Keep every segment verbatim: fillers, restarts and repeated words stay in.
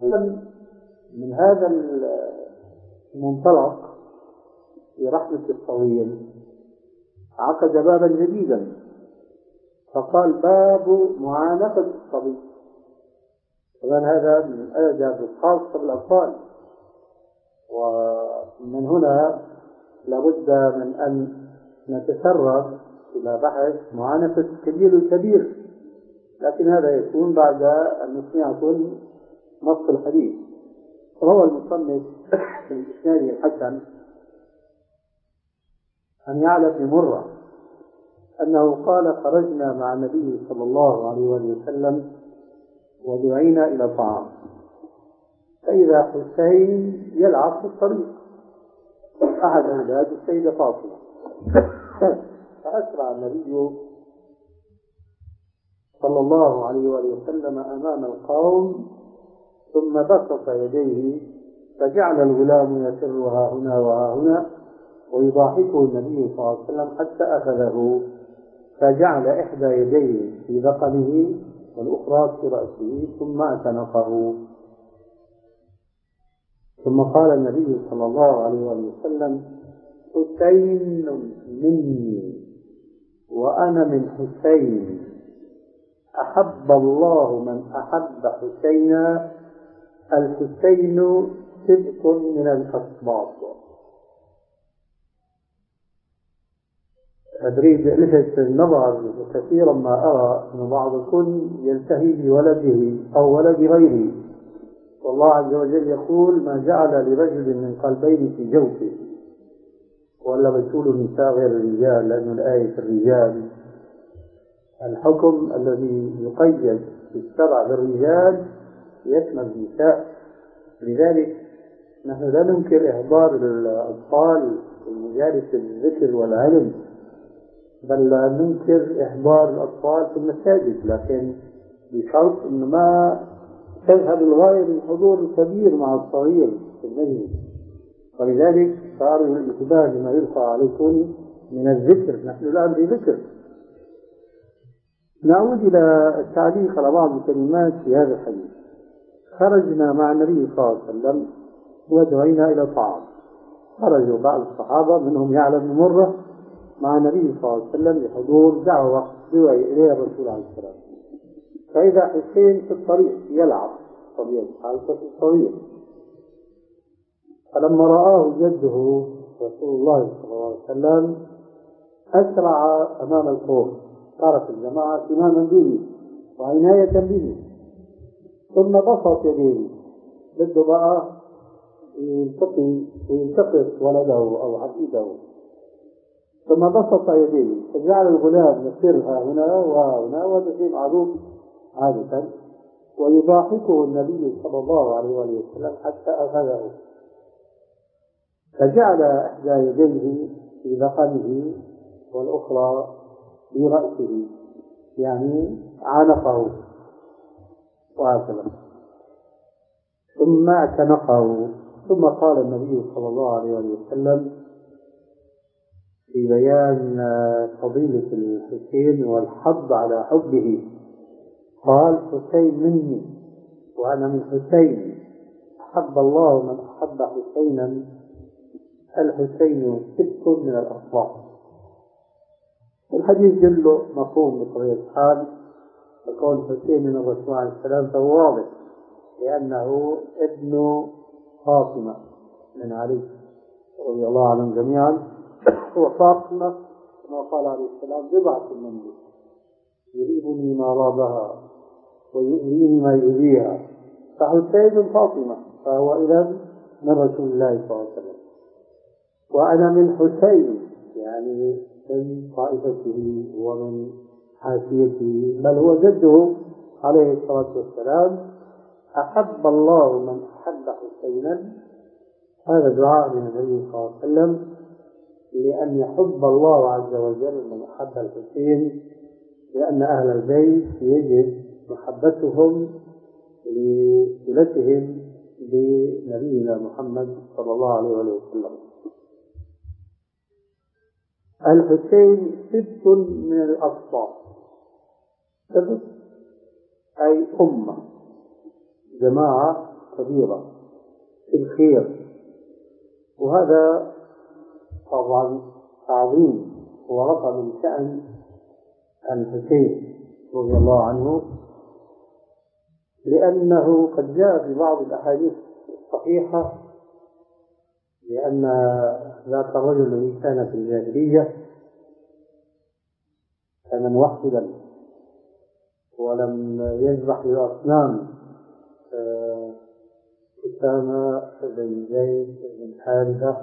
من هذا المنطلق في رحمة الطويل عقد بابا جديدا فقال باب معانقة الصبي. طبعا هذا من الآداب الخاصة بالأطفال، ومن هنا لابد من أن نتسرب إلى بحث معانقة الكبير والكبير، لكن هذا يكون بعد أن نسمعكم نص الحديث. روى المصنف من إسناد الحسن عن يعلى بن مرة أنه قال خرجنا مع النبي صلى الله عليه وسلم ودعينا إلى طعام، فإذا حسين يلعب في الطريق أحد أولاد السيدة فاطمة، فأسرع النبي صلى الله عليه وسلم أمام القوم ثم بسط يديه فجعل الغلام يسرها هنا وها هنا ويضاحكه النبي صلى الله عليه وسلم حتى أخذه فجعل إحدى يديه في ذقنه والأخرى في رأسه ثم اعتنقه. ثم قال النبي صلى الله عليه وسلم حسين مني وأنا من حسين، أحب الله من أحب حسينا، الحسين سبط من الأسباط. أريد ألفت النظر كثيرا ما أرى أن بعضكم يلتهي بولده أو ولد غيره، والله عز وجل يقول ما جعل لرجل من قلبين في جوفه، ولا بتقول النساء غير الرجال، لأن الآية في الرجال الحكم الذي يقيد في الشرع بالرجال يشمل النساء. لذلك نحن لا ننكر إحضار الأطفال في مجالس الذكر والعلم، بل ننكر إحضار الأطفال في المساجد، لكن بشرط أن ما تذهب الغاية من حضور الكبير مع الصغير في المجلس. ولذلك فأرجو الانتباه لما يلقى عليكم من الذكر، نحن الآن في ذكر. نعود إلى التعليق على بعض الكلمات في هذا الحديث. خرجنا مع النبي صلى الله عليه وسلم ودعينا إلى طعام. خرجوا بعض الصحابة منهم يعلى بن مرة مع النبي صلى الله عليه وسلم لحضور دعوة دعي إليها الرسول عليه السلام، فإذا حسين في الطريق يلعب طبيعي حالته الصغير، فلما رآه جده رسول الله صلى الله عليه وسلم أسرع أمام القوم، صارت الجماعة إماما به وعناية به، ثم بسط يديه بده بقى يلتقي ويلتقط ولده أو عبيده، ثم بسط يديه فجعل الغلام يسرها هنا وهنا، وهذا شيء معروف عادة، ويضاحكه النبي صلى الله عليه وسلم حتى أخذه، فجعل إحدى يديه في ذقنه والأخرى في رأسه، يعني عانقه وهكذا، ثم اعتنقه. ثم قال النبي صلى الله عليه وسلم في بيان فضيلة الحسين والحض على حبه، قال حسين مني وأنا من حسين، أحب الله من أحب حسينا، الحسين سبط من الأصباط. الحديث كله مفهوم بطبيعة الحال، وكون حسين من الرسول عليه السلام فهو واضح، لأنه ابن فاطمة من علي رضي الله عنهم جميعا، وفاطمة كما قال عليه السلام بضعة مني يريبني ما رابها ويؤذيني ما يؤذيها، فحسين فاطمة فهو إذن من رسول الله صلى الله عليه وسلم، وأنا من حسين يعني من طائفته ومن حاشيته، بل هو جده عليه الصلاة والسلام. أحب الله من أحب حسينا، هذا دعاء من النبي صلى الله عليه وسلم لأن يحب الله عز وجل من أحب الحسين، لأن أهل البيت يجب محبتهم لصلتهم بنبينا محمد صلى الله عليه وسلم. الحسين سبط من الأصباط، سبط أي أمة، جماعة كبيرة في الخير، وهذا طبعا تعظيم ورفع من شأن الحسين رضي الله عنه، لأنه قد جاء في بعض الأحاديث الصحيحة لأن ذاك الرجل الذي كان في الجاهلية كان موحدا ولم يذبح للأصنام، أسامة بن زيد بن حارثة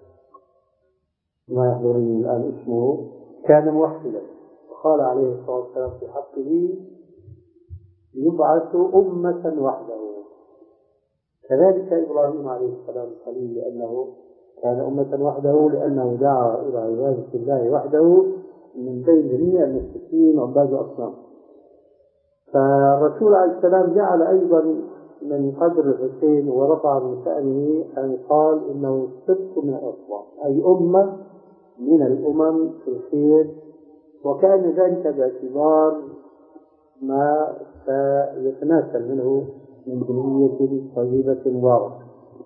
ما يحضرني الآن اسمه، كان موحدا، وقال عليه الصلاة والسلام في حقه يبعث أمة وحده. كذلك إبراهيم عليه السلام الخليل لأنه كان أمة وحده، لأنه دعا إلى عبادة الله وحده من بين جميع المشركين وعباد الأصنام. فالرسول عليه السلام جعل أيضا من قدر الحسين ورفع من شأنه أن قال إنه سبط من الأصنام، أي أمة من الأمم في الخير، وكان ذلك باعتبار ما سيتناسل منه من ذرية طيبة مباركة.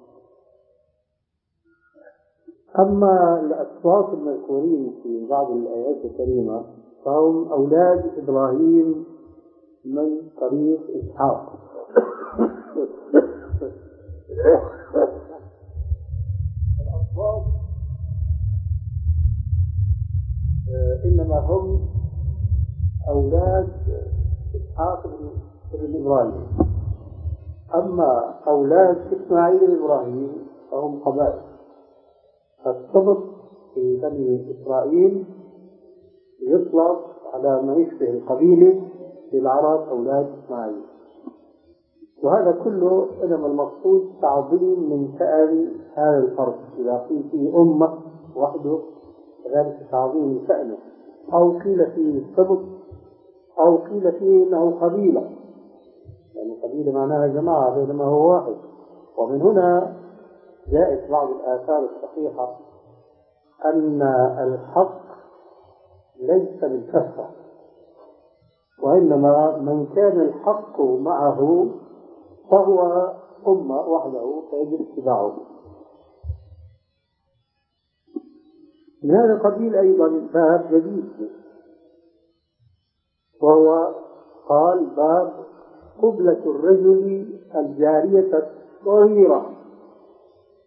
أما الأصوات المذكورين في بعض الآيات الكريمة فهم أولاد إبراهيم من طريق إسحاق. الأصوات إنما هم أولاد إسحاق بن إبراهيم، أما أولاد إسماعيل إبراهيم فهم قبائل. فالسبط في بني إسرائيل يطلق على ما يشبه القبيلة في العرب أولاد إسماعيل، وهذا كله إنما المقصود تعظيم من شأن هذا الفرد. إذا قيل فيه أمة وحده فذلك تعظيم من شأنه، أو قيل فيه السبط، أو قيل فيه إنه قبيلة، يعني قبيلة معناها جماعة بينما هو واحد. ومن هنا جاءت بعض الآثار الصحيحة أن الحق ليس بالكثرة، وإنما من كان الحق معه فهو أمة وحده فيجب اتباعه. من هذا القبيل أيضا باب جديد، وهو قال باب قبلة الرجل الجارية الصغيرة